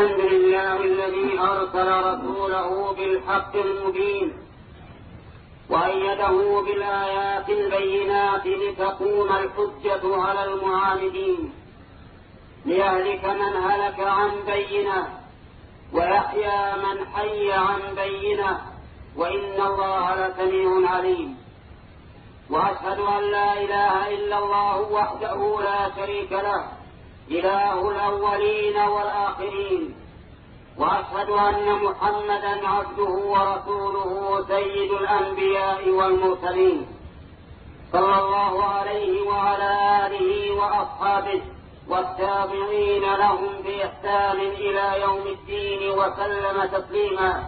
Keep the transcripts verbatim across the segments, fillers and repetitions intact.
الحمد لله الذي أرسل رسوله بالحق المبين وأيده بالآيات البينات لتقوم الحجة على المعاندين، ليهلك من هلك عن بينة ويحيى من حي عن بينة، وإن الله لسميع عليم. وأشهد أن لا إله إلا الله وحده لا شريك له، إله الأولين والآخرين. وأشهد أن محمدا عبده ورسوله سيد الأنبياء والمرسلين، صلى الله عليه وعلى آله وأصحابه والتابعين لهم بإحسان إلى يوم الدين وسلم تسليما.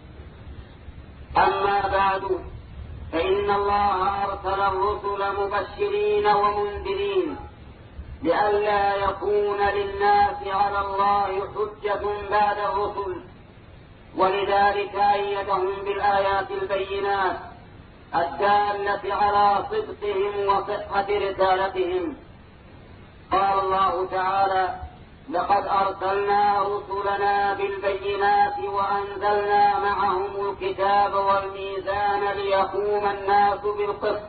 أما بعد، فإن الله أرسل الرسل مبشرين ومنذرين لئلا يكون للناس على الله حجة بعد الرسل، ولذلك أيدهم بالآيات البينات الدالة على صدقهم وصحة رسالتهم. قال الله تعالى: لقد أرسلنا رسلنا بالبينات وأنزلنا معهم الكتاب والميزان ليقوم الناس بالقسط.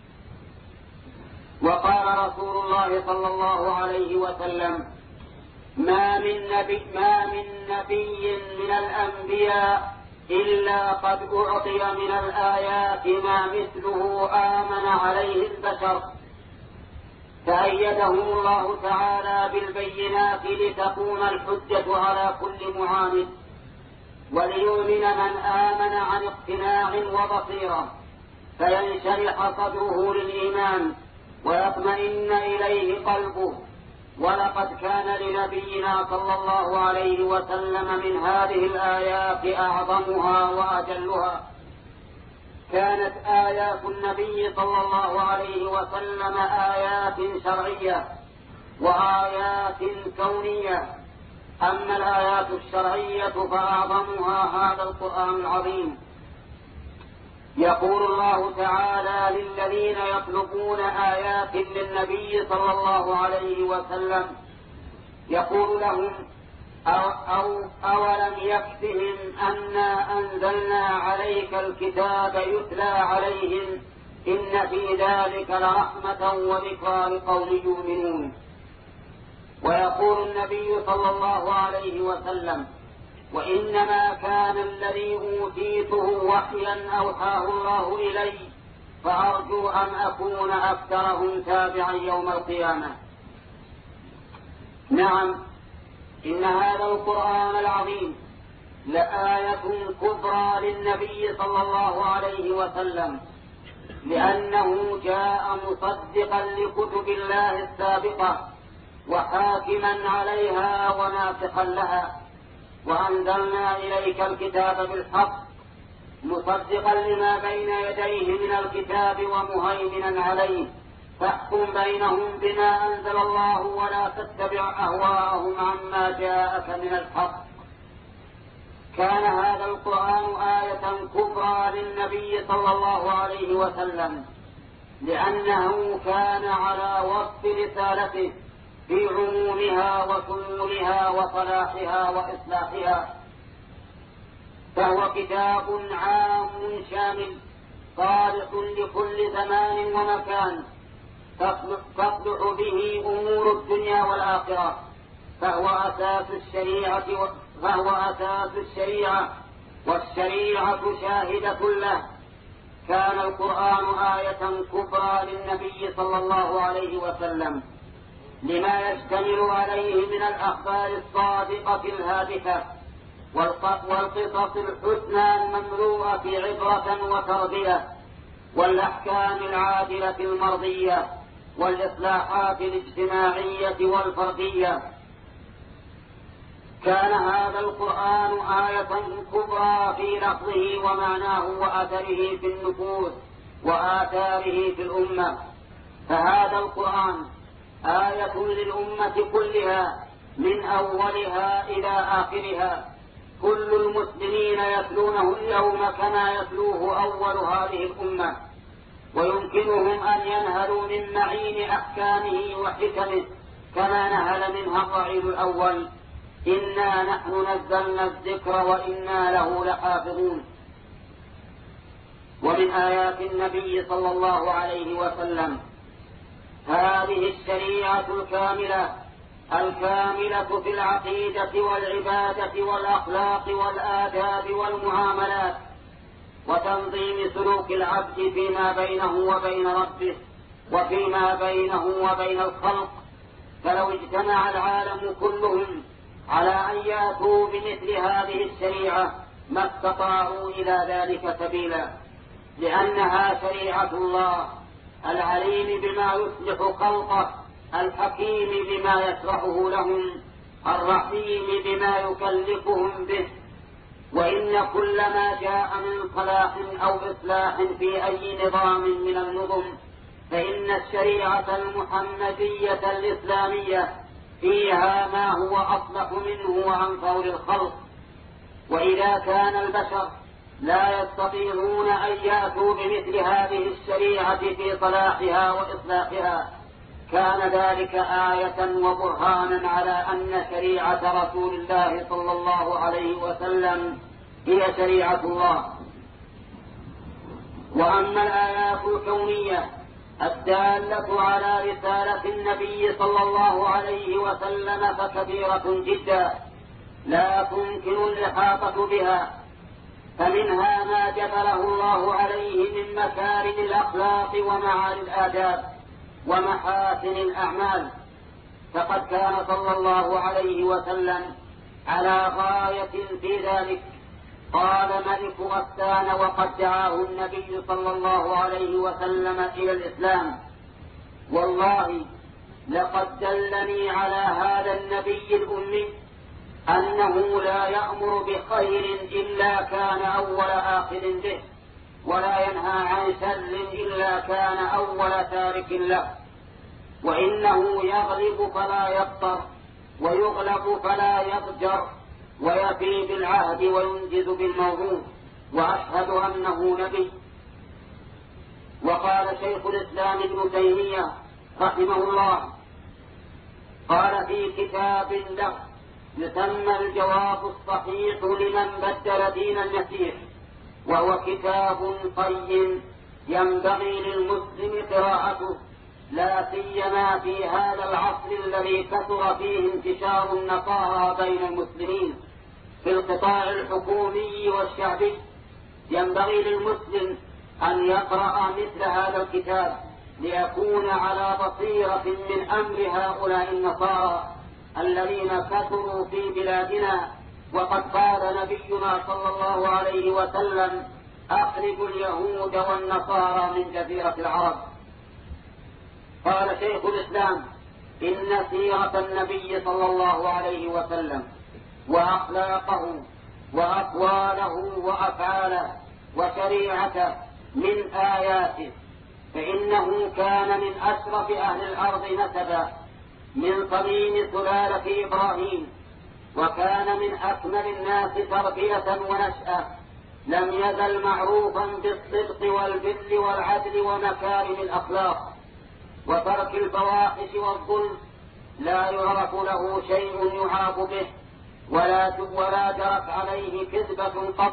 وقال رسول الله صلى الله عليه وسلم: ما من نبي, ما من نبي من الأنبياء إلا قد أعطي من الآيات ما مثله آمن عليه البشر، فأيدهم الله تعالى بالبينات لتقوم الحجة على كل معاند، وليؤمن من آمن عن اقتناع وبصيرة، فينشرح صدره للإيمان ويطمئن إليه قلبه. ولقد كان لنبينا صلى الله عليه وسلم من هذه الآيات أعظمها وأجلها. كانت آيات النبي صلى الله عليه وسلم آيات شرعية وآيات كونية. أما الآيات الشرعية فأعظمها هذا القرآن العظيم. يقول الله تعالى للذين يطلبون آيات للنبي صلى الله عليه وسلم، يقول لهم: أو, أو أولم يكفهم أنا أنزلنا عليك الكتاب يتلى عليهم إن في ذلك لرحمة وذكرى لقوم يؤمنون. ويقول النبي صلى الله عليه وسلم: وإنما كان الذي أوتيته وحيا أوحاه الله إلي، فأرجو أن أكون أكثرهم تابعا يوم القيامة. نعم، إن هذا القرآن العظيم لآية كبرى للنبي صلى الله عليه وسلم، لأنه جاء مصدقا لكتب الله السابقة وحاكما عليها وناسخا لها. وأنزلنا إليك الكتاب بالحق مصدقا لما بين يديه من الكتاب ومهيمنا عليه، فاحكم بينهم بما أنزل الله ولا تتبع أهواءهم عما جاءك من الحق. كان هذا القرآن آية كبرى للنبي صلى الله عليه وسلم، لأنه كان على وصف رسالته في عمومها وشمولها وصلاحها وإصلاحها. فهو كتاب عام شامل صالح لكل زمان ومكان، تصلح به أمور الدنيا والآخرة، فهو أساس الشريعة فهو أساس الشريعة والشريعة شاهدة له. كان القرآن آية كبرى للنبي صلى الله عليه وسلم لما يشتمل عليه من الأخبار الصادقة الهادفة والقصص الحسنى المملوءة عبرة وتربية، والأحكام العادلة المرضية، والإصلاحات الاجتماعية والفردية. كان هذا القرآن آية كبرى في لفظه ومعناه وأثره في النفوس وآثاره في الأمة. فهذا القرآن آية للأمة كلها من أولها إلى آخرها. كل المسلمين يتلونه اليوم كما يتلوه أول هذه الأمة، ويمكنهم أن ينهلوا من معين أحكامه وحكمه كما نهل منها الرعيل الأول. إنا نحن نزلنا الذكر وإنا له لحافظون. ومن آيات النبي صلى الله عليه وسلم هذه الشريعة الكاملة الكاملة في العقيدة والعبادة والأخلاق والآداب والمعاملات وتنظيم سلوك العبد فيما بينه وبين ربه وفيما بينه وبين الخلق. فلو اجتمع العالم كلهم على أن يأتوا بمثل هذه الشريعة ما استطاعوا إلى ذلك سبيلا، لأنها شريعة الله العليم بما يصلح خلقه، الحكيم بما يشرحه لهم، الرحيم بما يكلفهم به. وإن كل ما جاء من صلاح أو إصلاح في أي نظام من النظم فإن الشريعة المحمدية الإسلامية فيها ما هو أصلح منه وأنفع للخلق. وإذا كان البشر لا يستطيعون أن يأتوا بمثل هذه الشريعة في صلاحها وإصلاحها كان ذلك آية وبرهانا على أن شريعة رسول الله صلى الله عليه وسلم هي شريعة الله. وأما الآيات الكونية الدالة على رسالة النبي صلى الله عليه وسلم فكثيرة جدا لا تمكن الإحاطة بها، فمنها ما جبله الله عليه من مكارم الأخلاق ومعالي الآداب ومحاسن الأعمال. فقد كان صلى الله عليه وسلم على غاية في ذلك. قال ملك غسان وقد دعاه النبي صلى الله عليه وسلم إلى الإسلام: والله لقد دلني على هذا النبي الأمي أنه لا يأمر بخير إلا كان أول آخذ به، ولا ينهى عن شر إلا كان أول تارك له، وإنه يغلب فلا يقطر ويغلب فلا يضجر ويفي بالعهد وينجز بالموعود، وأشهد أنه نبي. وقال شيخ الإسلام ابن تيمية رحمه الله قال في كتاب له يسمى الجواب الصحيح لمن بدل دين المسيح، وهو كتاب قيم ينبغي للمسلم قراءته، لا سيما في هذا العصر الذي كثر فيه انتشار النصارى بين المسلمين في القطاع الحكومي والشعبي. ينبغي للمسلم أن يقرأ مثل هذا الكتاب ليكون على بصيرة من أمر هؤلاء النصارى الذين كثروا في بلادنا. وقد قال نبينا صلى الله عليه وسلم: أخرجوا اليهود والنصارى من جزيرة العرب. قال شيخ الإسلام: إن سيرة النبي صلى الله عليه وسلم وأخلاقه وأقواله وأفعاله وشريعته من آياته، فإنه كان من أشرف أهل الأرض نسبا من صميم سلالة إبراهيم، وكان من أكمل الناس تربية ونشأة، لم يزل معروفا بالصدق والبر والعدل ومكارم الأخلاق وترك الفواحش والظلم، لا يعرف له شيء يعاب به ولا ولا جرت عليه كذبة قط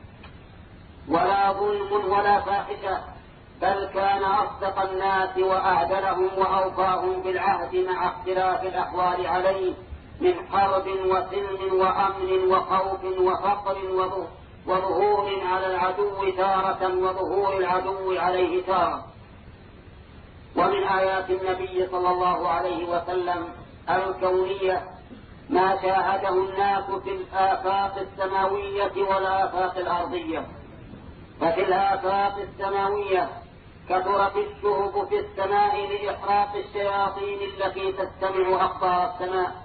ولا ظلم ولا فاحشة، بل كان أصدق الناس وأعدلهم وأوفاهم بالعهد مع اختلاف الأحوال عليه من حرب وسلم وأمن وخوف وفقر وظهور على العدو تارة وظهور العدو عليه تارة. ومن آيات النبي صلى الله عليه وسلم الكونية ما شاهده الناس في الآفاق السماوية والآفاق الأرضية. ففي الآفاق السماوية كثرت الشهب في السماء لإحراق الشياطين التي تستمع أخبار السماء.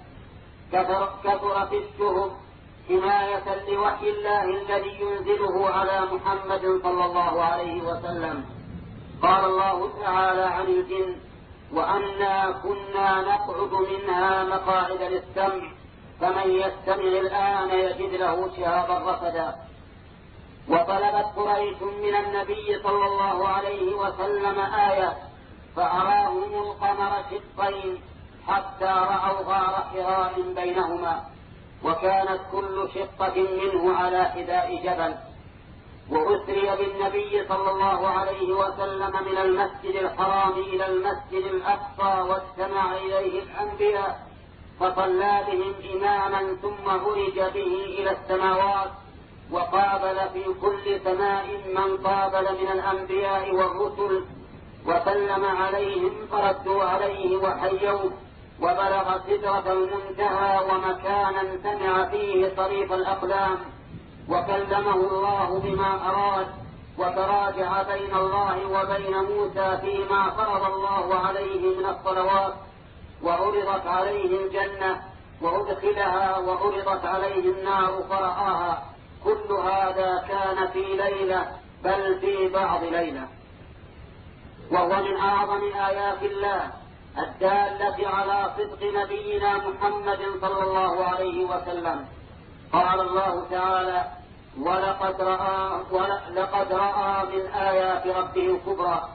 كثرت الشهب حماية لوحي الله الذي ينزله على محمد صلى الله عليه وسلم. قال الله تعالى عن الجن: وأنا كنا نقعد منها مقاعد للسمع فمن يستمع الآن يجد له شهابا رصدا. وطلبت قريش من النبي صلى الله عليه وسلم آية فأراهم القمر شقين حتى رأوا غار حراء بينهما، وكانت كل شقة منه على حذاء جبل. وأسري بالنبي صلى الله عليه وسلم من المسجد الحرام إلى المسجد الأقصى واجتمع إليه الأنبياء فصلى بهم إماما ثم عرج به إلى السماوات، وقابل في كل سماء من قابل من الأنبياء والرسل وسلم عليهم فردوا عليه وحيوه، وبلغ سدرة المنتهى ومكانا سمع فيه صريف الأقلام، وكلمه الله بما أراد، وتراجع بين الله وبين موسى فيما فرض الله عليه من الصلوات، وعرضت عليه الجنة وأدخلها وعرضت عليه النار فرآها. كل هذا كان في ليلة بل في بعض ليلة. وهو من أعظم آيات الله الدالة على صدق نبينا محمد صلى الله عليه وسلم. قال الله تعالى: ولقد رأى, ولقد رأى من آيات ربه الكبرى.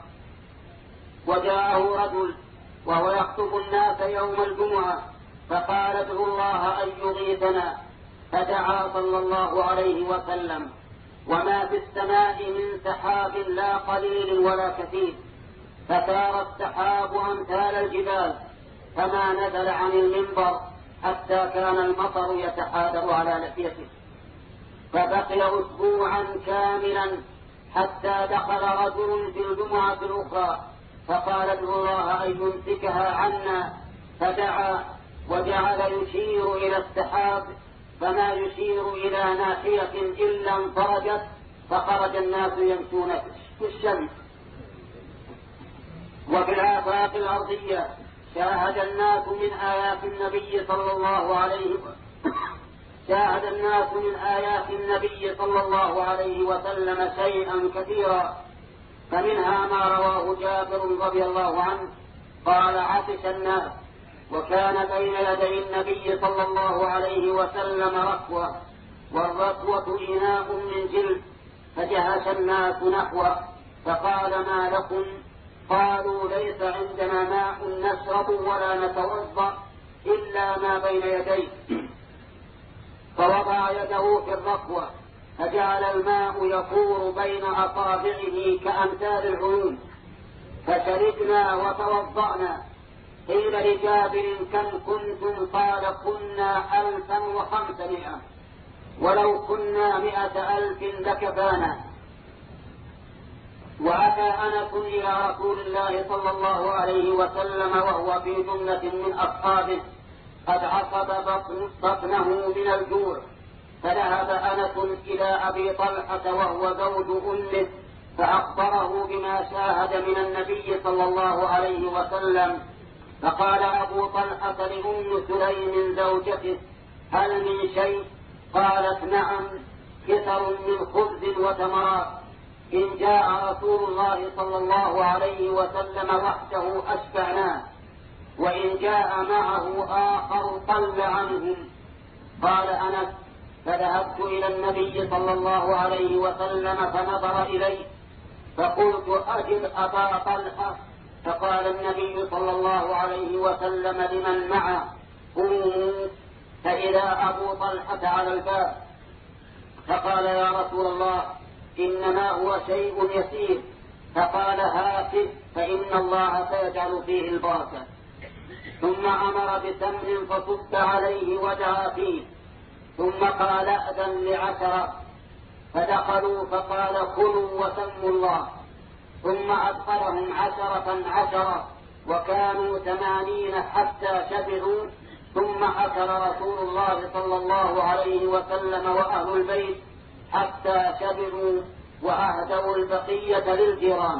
وجاءه رجل وهو يخطب الناس يوم الجمعة فقال: ادعوا الله أن يغيثنا، فدعا صلى الله عليه وسلم، وما في السماء من سحاب لا قليل ولا كثير، فسار السحاب أمثال الجبال، فما نزل عن المنبر حتى كان المطر يتحادر على لحيته. فبقي أسبوعا كاملا حتى دخل رجل في الجمعة الأخرى فقال: ادعوا الله أن يمسكها عنا، فدعا وجعل يشير إلى السحاب فما يشير إلى ناحية إلا انفرجت، فخرج الناس يمشون في الشمس. وفي الآفاق الأرضية شاهد الناس من آيات النبي صلى الله عليه وسلم شاهد الناس من آيات النبي صلى الله عليه وسلم شيئا كثيرا، فمنها ما رواه جابر رضي الله عنه قال: عطش الناس، وكان بين يدي النبي صلى الله عليه وسلم ركوة، والركوة إناء من جلد، فجهش الناس نحوه فقال: ما لكم؟ قالوا: ليس عندنا ماء نشرب ولا نتوضأ إلا ما بين يديه. فوضع يده في الركوة فجعل الماء يفور بين أصابعه كأمثال العيون، فشربنا وتوضأنا. قيل لجابر: كم كنتم؟ قال: كنا ألفا وخمسمائة، ولو كنا مئة ألف لكفانا. وأتى أنس إلى رسول الله صلى الله عليه وسلم وهو في جملة من أصحابه قد عصب بطنه من الجوع، فذهب أنس إلى أبي طلحة وهو زوج أمه فأخبره بما شاهد من النبي صلى الله عليه وسلم. فقال أبو طلحة لأم سليم زوجته: هل من شيء؟ قالت: نعم، كثر من خبز وتمرات، إن جاء رسول الله صلى الله عليه وسلم وحده أشبعناه، وإن جاء معه آخر قل عنهم. قال أنس: فذهبت إلى النبي صلى الله عليه وسلم فنظر إليه فقلت: أجل أبا طلحة. فقال النبي صلى الله عليه وسلم لمن معه: قوموا. فإذا أبو طلحة على الباب فقال: يا رسول الله، إنما هو شيء يسير. فقال: هاته، فإن الله سيجعل فيه البركة. ثم أمر بسمن فصب عليه ودعا فيه، ثم قال: أذن لعشرة. فدخلوا فقال: كلوا وسموا الله. ثم أدخلهم عشرة عشرة، وكانوا ثمانين حتى شبعوا. ثم أكل رسول الله صلى الله عليه وسلم وأهل البيت حتى شبعوا، وأهدوا البقية للجيران.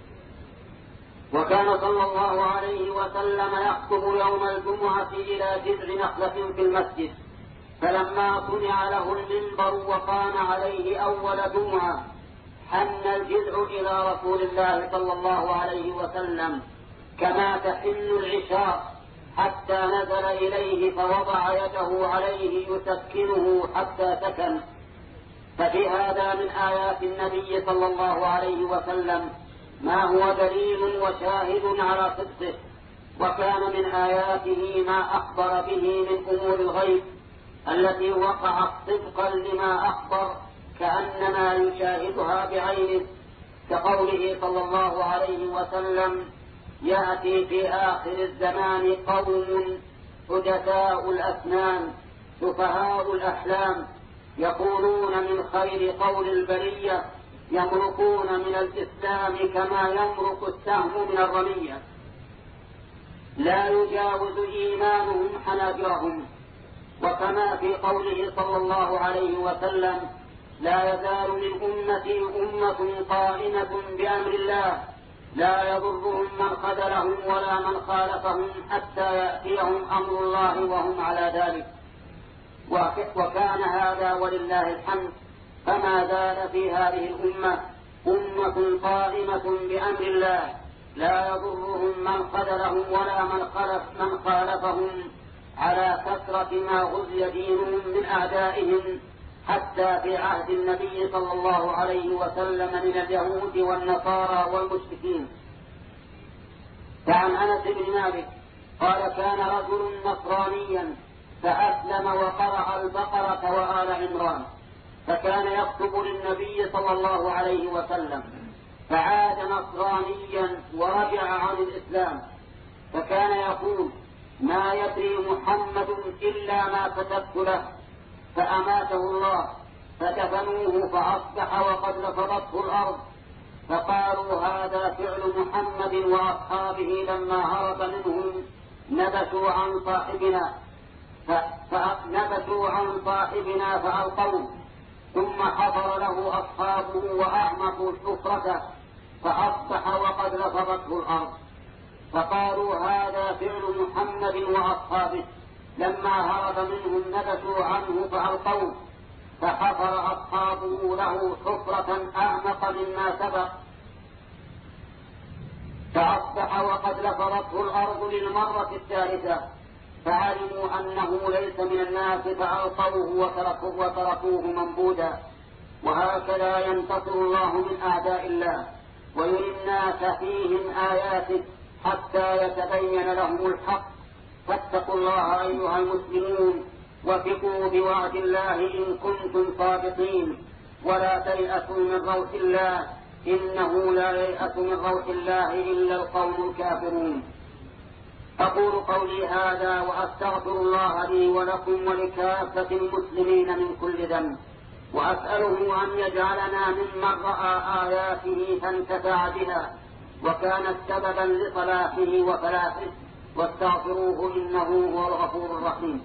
وكان صلى الله عليه وسلم يخطب يوم الجمعة إلى جذع نخلة في المسجد، فلما صنع له المنبر وقام عليه أول جمعة حن الجذع إلى رسول الله صلى الله عليه وسلم كما تحن العشاء، حتى نزل إليه فوضع يده عليه يسكنه حتى سكن. ففي هذا من آيات النبي صلى الله عليه وسلم ما هو دليل وشاهد على صدقه. وكان من آياته ما أخبر به من أمور الغيب، التي وقعت طبقا لما أخبر كأنما يشاهدها بعينه، كقوله صلى الله عليه وسلم: يأتي في آخر الزمان قوم حدثاء الأسنان سفهاء الأحلام يقولون من خير قول البرية يمرقون من الإسلام كما يمرق السهم من الرمية، لا يجاوز إيمانهم حناجرهم. وكما في قوله صلى الله عليه وسلم: لا يزال من أمتي أمة قائمة بأمر الله لا يضرهم من خذلهم ولا من خالفهم حتى يأتيهم أمر الله وهم على ذلك. وكان هذا ولله الحمد، فما زال في هذه الأمة أمة قائمة بأمر الله لا يضرهم من خذلهم ولا من خالف من خالفهم على كثرة ما غزي دينهم من أعدائهم، حتى في عهد النبي صلى الله عليه وسلم من اليهود والنصارى والمشركين. فعن أنس بن مالك قال: كان رجل نصرانيا فأسلم وقرأ البقرة وآل عمران، فكان يكتب للنبي صلى الله عليه وسلم، فعاد نصرانيا ورجع عن الإسلام، فكان يقول: ما يدري محمد إلا ما كتبت له، فأماته الله فدفنوه فأصبح وقد لفظته الأرض. فقالوا: هذا فعل محمد وأصحابه لما هرب منهم نبشوا عن صاحبنا فنبشوا عن صاحبنا فألقوه، ثم حضر له أصحابه وأعمقوا شفرته فأصبح وقد لفظته الأرض. فقالوا: هذا فعل محمد وأصحابه لما هرب منهم نبشوا عنه فألقوه، فحفر أصحابه له حفرة أعمق مما سبق، فأصبح وقد لفظته الأرض للمرة الثالثة، فعلموا أنه ليس من الناس فألقوه وتركوه, وتركوه منبوذا. وهكذا ينتصر الله من أعداء الله ويري الناس فيهم آياته حتى يتبين لهم الحق. فاتقوا الله أيها المسلمون، وثقوا بوعد الله إن كنتم صادقين، ولا تيأسوا من روح الله، إنه لا ييأس من روح الله إلا القوم الكافرون. أقول قولي هذا وأستغفر الله لي ولكم ولكافة المسلمين من كل ذنب، وأسأله أن يجعلنا ممن رأى آياته فانتفع بها وكانت سببا لصلاحه وفلاحه، واستغفروه إنه هو الغفور الرحيم.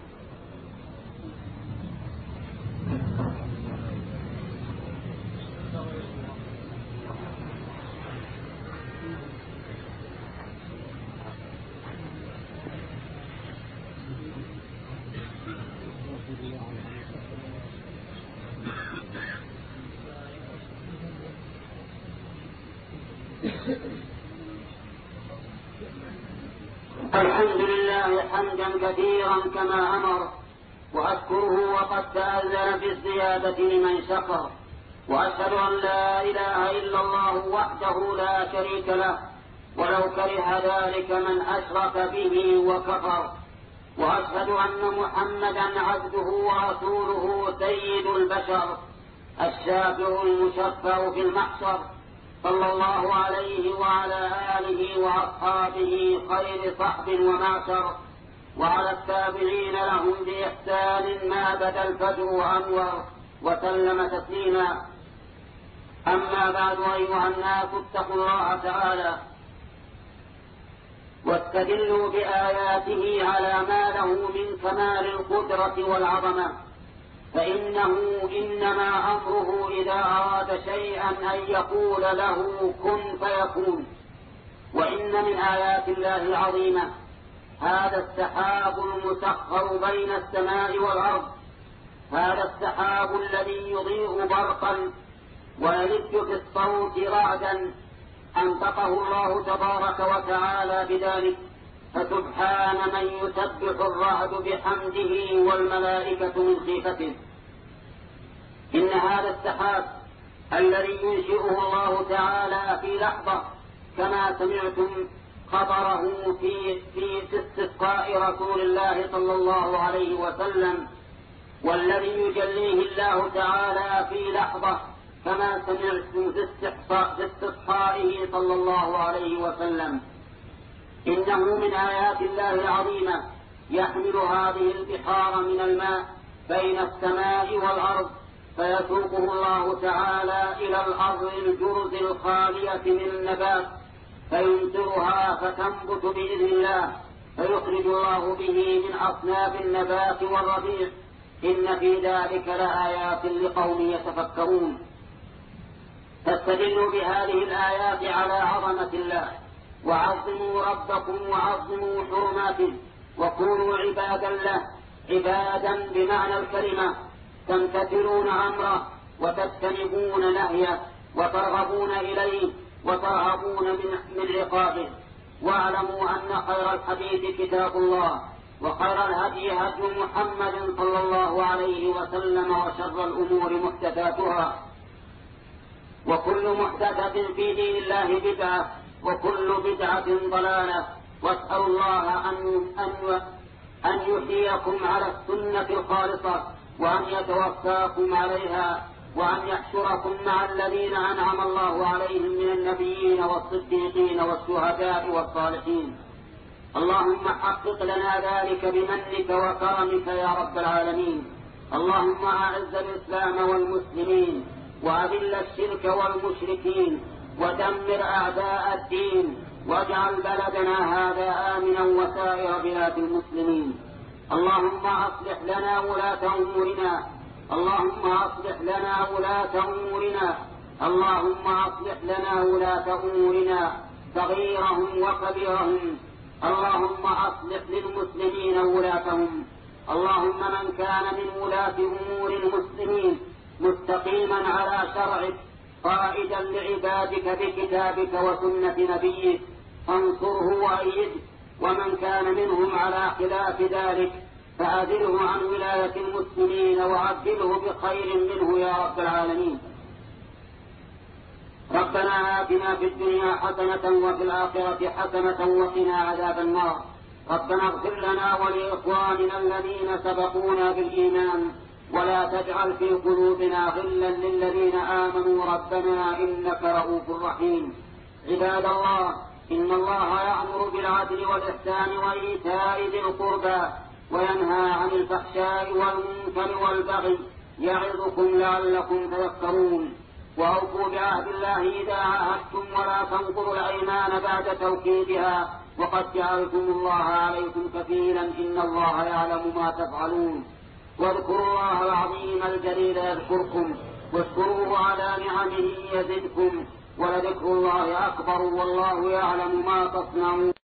الحمد لله حمدا كثيرا كما أمر، وأشكره وقد تأذن بالزيادة لمن شكر، وأشهد أن لا إله إلا الله وحده لا شريك له ولو كره ذلك من أشرك به وكفر، وأشهد أن محمدا عبده ورسوله سيد البشر الشافع المشفع في المحشر، صلى الله عليه وعلى آله وأصحابه خير صحب ومعشر، وعلى التابعين لهم بإحسان ما بدا الفجر وأنور، وسلم تسليما. أما بعد، أيها الناس اتقوا الله تعالى واستدلوا بآياته على ما له من كمال القدرة والعظمة، فإنه إنما أمره إذا أراد شيئا أن يقول له كن فيكون. وإن من آيات الله العظيمة هذا السحاب المسخر بين السماء والأرض، هذا السحاب الذي يضيء برقا ويلج في الصوت رعدا أنطقه الله تبارك وتعالى بذلك، فسبحان من يسبح الرعد بحمده والملائكة من خيفته. إن هذا السحاب الذي ينشئه الله تعالى في لحظة، كما سمعتم خبره في في استسقاء رسول الله صلى الله عليه وسلم والذي يجليه الله تعالى في لحظة، كما سمعتم في استسقائه صلى الله عليه وسلم. إنه من آيات الله العظيمة يحمل هذه البحار من الماء بين السماء والأرض، فيسوقه الله تعالى إلى الأرض الجرز الخالية من النبات، فيمطرها فتنبت بإذن الله، فيخرج الله به من أصناف النبات والربيع. إن في ذلك لآيات لقوم يتفكرون. فاستدلوا بهذه الآيات على عظمة الله، وعظموا ربكم وعظموا حرماته، وكونوا عبادا له، عبادا بمعنى الكلمة، تمتثلون أمره وتجتنبون نهيه وترغبون إليه وترهبون من عقابه. واعلموا أن خير الحديث كتاب الله، وخير الهدي هدي محمد صلى الله عليه وسلم، وشر الأمور محدثاتها، وكل محدثة في دين الله بدعة، وكل بدعة ضلالة. واسأل الله أن, أن, أن يحييكم على السنة الخالصة، وأن يتوفاكم عليها، وأن يحشركم مع الذين أنعم الله عليهم من النبيين والصديقين والشهداء والصالحين. اللهم حقق لنا ذلك بمنك وكرمك يا رب العالمين. اللهم أعز الإسلام والمسلمين، وأذل الشرك والمشركين، ودمر أعداء الدين، واجعل بلدنا هذا آمنا وسائر بلاد المسلمين. اللهم أصلح لنا ولاة أمورنا، اللهم أصلح لنا ولاة أمورنا، اللهم أصلح لنا ولاة أمورنا صغيرهم وكبيرهم. اللهم أصلح للمسلمين ولاتهم. اللهم من كان من ولاة أمور المسلمين مستقيما على شرعك، قائدا لعبادك بكتابك وسنة نبيك، فانصره وأيده. ومن كان منهم على خلاف ذلك فأذله عن ولاية المسلمين، وعبده بخير منه يا رب العالمين. ربنا آتنا في الدنيا حسنة وفي الآخرة حسنة وقنا عذاب النار. ربنا اغفر لنا ولإخواننا الذين سبقونا بالإيمان، ولا تجعل في قلوبنا غلا للذين آمنوا ربنا إنك رؤوف رحيم. عباد الله، إن الله يأمر بالعدل والإحسان وإيتاء ذي القربى، وينهى عن الفحشاء والمنكر والبغي، يعظكم لعلكم تذكرون. وأوفوا بعهد الله إذا عاهدتم، ولا تنقضوا الأيمان بعد توكيدها، وقد جعلتم الله عليكم كفيلا، إن الله يعلم ما تفعلون. واذكروا الله العظيم الجليل يذكركم، واشكروه على نعمه يزدكم، ولذكر الله أكبر، والله يعلم ما تصنعون.